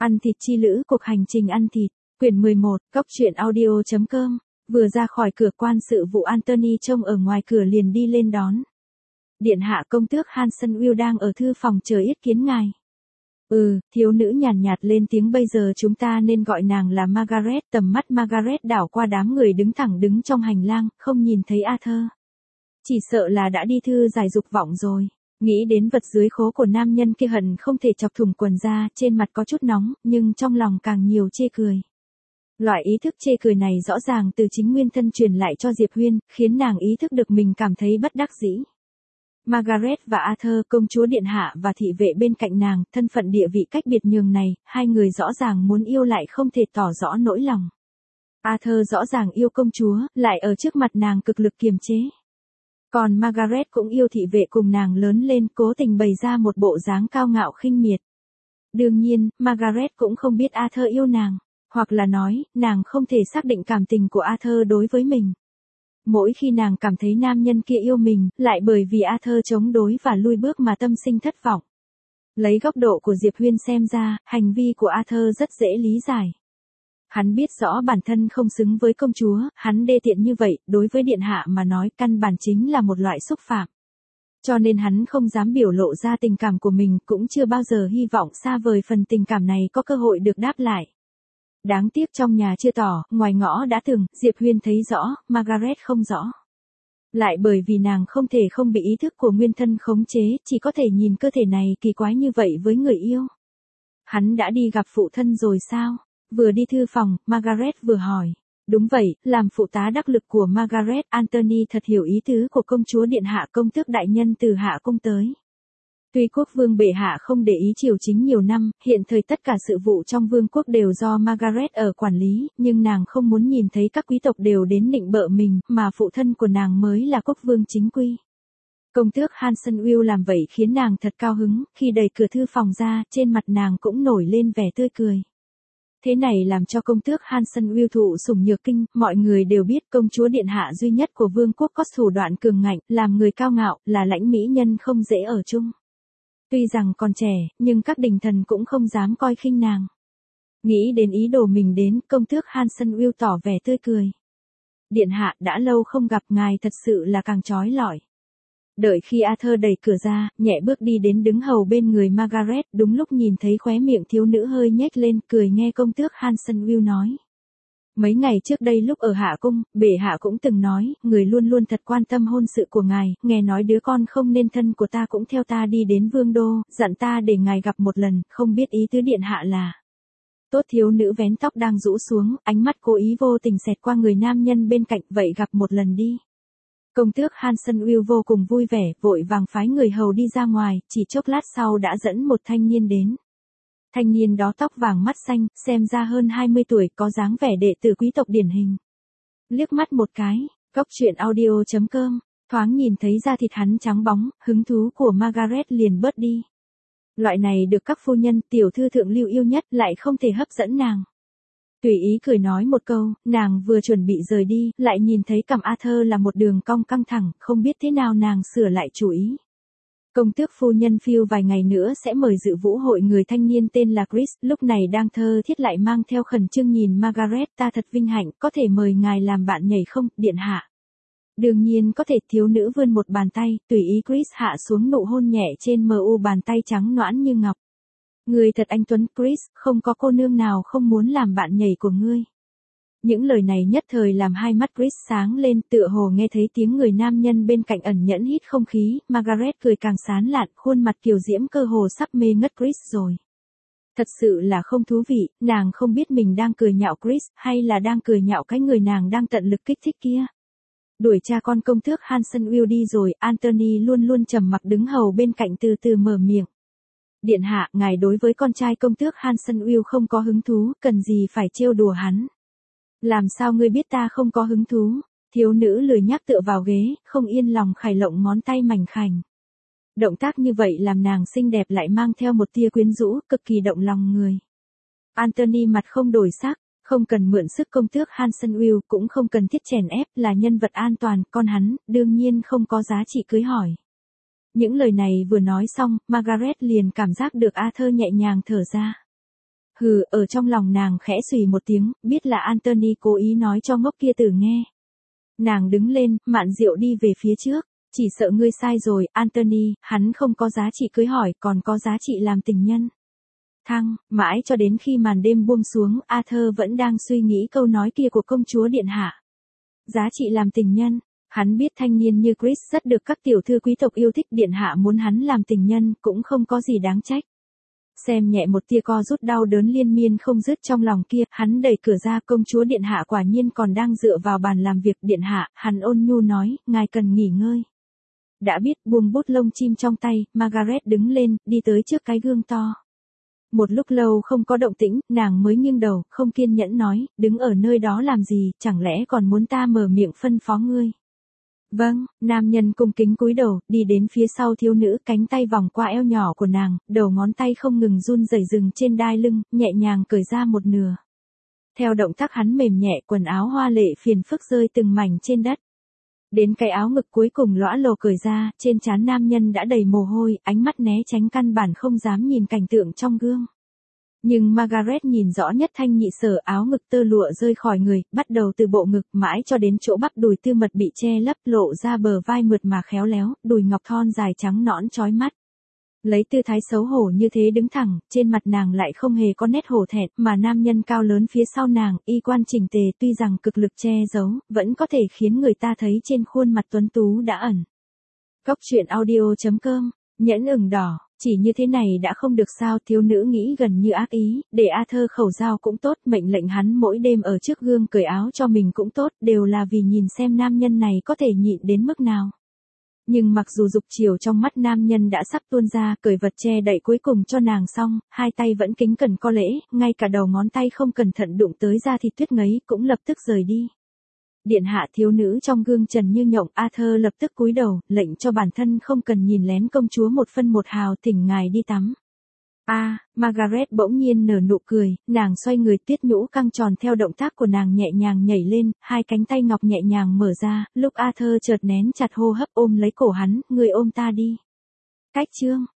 Ăn thịt chi lữ, cuộc hành trình ăn thịt, quyển 11, góc truyện audio.com, vừa ra khỏi cửa quan sự vụ Anthony trông ở ngoài cửa liền đi lên đón. Điện hạ công tước Hanson Will đang ở thư phòng chờ yết kiến ngài. Thiếu nữ nhàn nhạt lên tiếng, bây giờ chúng ta nên gọi nàng là Margaret. Tầm mắt Margaret đảo qua đám người đứng trong hành lang, không nhìn thấy Arthur. Chỉ sợ là đã đi thư giải dục vọng rồi. Nghĩ đến vật dưới khố của nam nhân kia hận không thể chọc thủng quần ra, trên mặt có chút nóng, nhưng trong lòng càng nhiều chê cười. Loại ý thức chê cười này rõ ràng từ chính nguyên thân truyền lại cho Diệp Huyên, khiến nàng ý thức được mình cảm thấy bất đắc dĩ. Margaret và Arthur, công chúa điện hạ và thị vệ bên cạnh nàng, thân phận địa vị cách biệt nhường này, hai người rõ ràng muốn yêu lại không thể tỏ rõ nỗi lòng. Arthur rõ ràng yêu công chúa, lại ở trước mặt nàng cực lực kiềm chế. Còn Margaret cũng yêu thị vệ cùng nàng lớn lên, cố tình bày ra một bộ dáng cao ngạo khinh miệt. Đương nhiên, Margaret cũng không biết Arthur yêu nàng, hoặc là nói, nàng không thể xác định cảm tình của Arthur đối với mình. Mỗi khi nàng cảm thấy nam nhân kia yêu mình, lại bởi vì Arthur chống đối và lui bước mà tâm sinh thất vọng. Lấy góc độ của Diệp Huyên xem ra, hành vi của Arthur rất dễ lý giải. Hắn biết rõ bản thân không xứng với công chúa, hắn đê tiện như vậy, đối với điện hạ mà nói căn bản chính là một loại xúc phạm. Cho nên hắn không dám biểu lộ ra tình cảm của mình, cũng chưa bao giờ hy vọng xa vời phần tình cảm này có cơ hội được đáp lại. Đáng tiếc trong nhà chưa tỏ, ngoài ngõ đã từng, Diệp Huyên thấy rõ, Margaret không rõ. Lại bởi vì nàng không thể không bị ý thức của nguyên thân khống chế, chỉ có thể nhìn cơ thể này kỳ quái như vậy với người yêu. Hắn đã đi gặp phụ thân rồi sao? Vừa đi thư phòng, Margaret vừa hỏi. Đúng vậy, làm phụ tá đắc lực của Margaret, Anthony thật hiểu ý tứ của công chúa điện hạ, công tước đại nhân từ hạ cung tới. Tuy quốc vương bệ hạ không để ý triều chính nhiều năm, hiện thời tất cả sự vụ trong vương quốc đều do Margaret ở quản lý, nhưng nàng không muốn nhìn thấy các quý tộc đều đến nịnh bợ mình, mà phụ thân của nàng mới là quốc vương chính quy. Công tước Hanson Will làm vậy khiến nàng thật cao hứng, khi đẩy cửa thư phòng ra, trên mặt nàng cũng nổi lên vẻ tươi cười. Thế này làm cho công tước Hanson Will thụ sủng nhược kinh, mọi người đều biết công chúa điện hạ duy nhất của vương quốc có thủ đoạn cường ngạnh, làm người cao ngạo, là lãnh mỹ nhân không dễ ở chung. Tuy rằng còn trẻ, nhưng các đình thần cũng không dám coi khinh nàng. Nghĩ đến ý đồ mình đến, công tước Hanson Will tỏ vẻ tươi cười. Điện hạ, đã lâu không gặp ngài, thật sự là càng chói lọi. Đợi khi Arthur đẩy cửa ra, nhẹ bước đi đến đứng hầu bên người Margaret, đúng lúc nhìn thấy khóe miệng thiếu nữ hơi nhếch lên, cười nghe công tước Hanson Will nói. Mấy ngày trước đây lúc ở hạ cung, bệ hạ cũng từng nói, người luôn luôn thật quan tâm hôn sự của ngài, nghe nói đứa con không nên thân của ta cũng theo ta đi đến vương đô, dặn ta để ngài gặp một lần, không biết ý tứ điện hạ là. Tốt, thiếu nữ vén tóc đang rũ xuống, ánh mắt cố ý vô tình xẹt qua người nam nhân bên cạnh, vậy gặp một lần đi. Công tước Hanson Will vô cùng vui vẻ, vội vàng phái người hầu đi ra ngoài, chỉ chốc lát sau đã dẫn một thanh niên đến. Thanh niên đó tóc vàng mắt xanh, xem ra hơn 20 tuổi, có dáng vẻ đệ tử quý tộc điển hình. Liếc mắt một cái, góc truyện audio.com, thoáng nhìn thấy da thịt hắn trắng bóng, hứng thú của Margaret liền bớt đi. Loại này được các phu nhân, tiểu thư thượng lưu yêu nhất, lại không thể hấp dẫn nàng. Tùy ý cười nói một câu, nàng vừa chuẩn bị rời đi, lại nhìn thấy cằm Arthur là một đường cong căng thẳng, không biết thế nào nàng sửa lại chủ ý. Công tước phu nhân phiêu vài ngày nữa sẽ mời dự vũ hội, người thanh niên tên là Chris, lúc này đang thơ thiết lại mang theo khẩn trương nhìn Margaret, ta thật vinh hạnh, có thể mời ngài làm bạn nhảy không, điện hạ. Đương nhiên có thể, thiếu nữ vươn một bàn tay, tùy ý Chris hạ xuống nụ hôn nhẹ trên mu bàn tay trắng nõn như ngọc. Người thật anh tuấn Chris, không có cô nương nào không muốn làm bạn nhảy của ngươi. Những lời này nhất thời làm hai mắt Chris sáng lên, tựa hồ nghe thấy tiếng người nam nhân bên cạnh ẩn nhẫn hít không khí, Margaret cười càng sán lạn, khuôn mặt kiều diễm cơ hồ sắp mê ngất Chris rồi. Thật sự là không thú vị, nàng không biết mình đang cười nhạo Chris, hay là đang cười nhạo cái người nàng đang tận lực kích thích kia. Đuổi cha con công tước Hanson Will đi rồi, Anthony luôn luôn trầm mặc đứng hầu bên cạnh từ từ mở miệng. Điện hạ, ngài đối với con trai công tước Hanson Will không có hứng thú, cần gì phải trêu đùa hắn. Làm sao ngươi biết ta không có hứng thú? Thiếu nữ lười nhác tựa vào ghế, không yên lòng khải lộng ngón tay mảnh khảnh. Động tác như vậy làm nàng xinh đẹp lại mang theo một tia quyến rũ, cực kỳ động lòng người. Anthony mặt không đổi sắc, không cần mượn sức công tước Hanson Will, cũng không cần thiết chèn ép, là nhân vật an toàn, con hắn, đương nhiên không có giá trị cưới hỏi. Những lời này vừa nói xong, Margaret liền cảm giác được Arthur nhẹ nhàng thở ra. Hừ, ở trong lòng nàng khẽ xùy một tiếng, biết là Anthony cố ý nói cho ngốc kia tử nghe. Nàng đứng lên, mạn rượu đi về phía trước. Chỉ sợ ngươi sai rồi, Anthony, hắn không có giá trị cưới hỏi, còn có giá trị làm tình nhân. Mãi cho đến khi màn đêm buông xuống, Arthur vẫn đang suy nghĩ câu nói kia của công chúa điện hạ. Giá trị làm tình nhân. Hắn biết thanh niên như Chris rất được các tiểu thư quý tộc yêu thích, điện hạ muốn hắn làm tình nhân cũng không có gì đáng trách. Xem nhẹ một tia co rút đau đớn liên miên không dứt trong lòng kia, hắn đẩy cửa ra, công chúa điện hạ quả nhiên còn đang dựa vào bàn làm việc. Điện hạ, hắn ôn nhu nói, ngài cần nghỉ ngơi. Đã biết, buông bút lông chim trong tay, Margaret đứng lên, đi tới trước cái gương to. Một lúc lâu không có động tĩnh, nàng mới nghiêng đầu, không kiên nhẫn nói, đứng ở nơi đó làm gì, chẳng lẽ còn muốn ta mở miệng phân phó ngươi. Vâng, nam nhân cung kính cúi đầu, đi đến phía sau thiếu nữ, cánh tay vòng qua eo nhỏ của nàng, đầu ngón tay không ngừng run rẩy dừng trên đai lưng, nhẹ nhàng cởi ra một nửa. Theo động tác hắn mềm nhẹ, quần áo hoa lệ phiền phức rơi từng mảnh trên đất. Đến cái áo ngực cuối cùng lõa lồ cởi ra, trên trán nam nhân đã đầy mồ hôi, ánh mắt né tránh căn bản không dám nhìn cảnh tượng trong gương. Nhưng Margaret nhìn rõ nhất thanh nhị sở, áo ngực tơ lụa rơi khỏi người, bắt đầu từ bộ ngực mãi cho đến chỗ bắp đùi tư mật bị che lấp, lộ ra bờ vai mượt mà khéo léo, đùi ngọc thon dài trắng nõn chói mắt. Lấy tư thái xấu hổ như thế đứng thẳng, trên mặt nàng lại không hề có nét hổ thẹn, mà nam nhân cao lớn phía sau nàng, y quan chỉnh tề tuy rằng cực lực che giấu, vẫn có thể khiến người ta thấy trên khuôn mặt tuấn tú đã ẩn. Cốc truyện audio.com, nhẫn ửng đỏ, chỉ như thế này đã không được sao, thiếu nữ nghĩ gần như ác ý, để Arthur khẩu giao cũng tốt, mệnh lệnh hắn mỗi đêm ở trước gương cởi áo cho mình cũng tốt, đều là vì nhìn xem nam nhân này có thể nhịn đến mức nào. Nhưng mặc dù dục chiều trong mắt nam nhân đã sắp tuôn ra, cởi vật che đậy cuối cùng cho nàng xong, hai tay vẫn kính cẩn có lễ, ngay cả đầu ngón tay không cẩn thận đụng tới da thịt tuyết ngấy, cũng lập tức rời đi. Điện hạ, thiếu nữ trong gương trần như nhộng, Arthur lập tức cúi đầu, lệnh cho bản thân không cần nhìn lén công chúa một phân một hào, thỉnh ngài đi tắm. Margaret bỗng nhiên nở nụ cười, nàng xoay người, tuyết nhũ căng tròn theo động tác của nàng nhẹ nhàng nhảy lên, hai cánh tay ngọc nhẹ nhàng mở ra, lúc Arthur chợt nén chặt hô hấp ôm lấy cổ hắn, người ôm ta đi. Cách chương.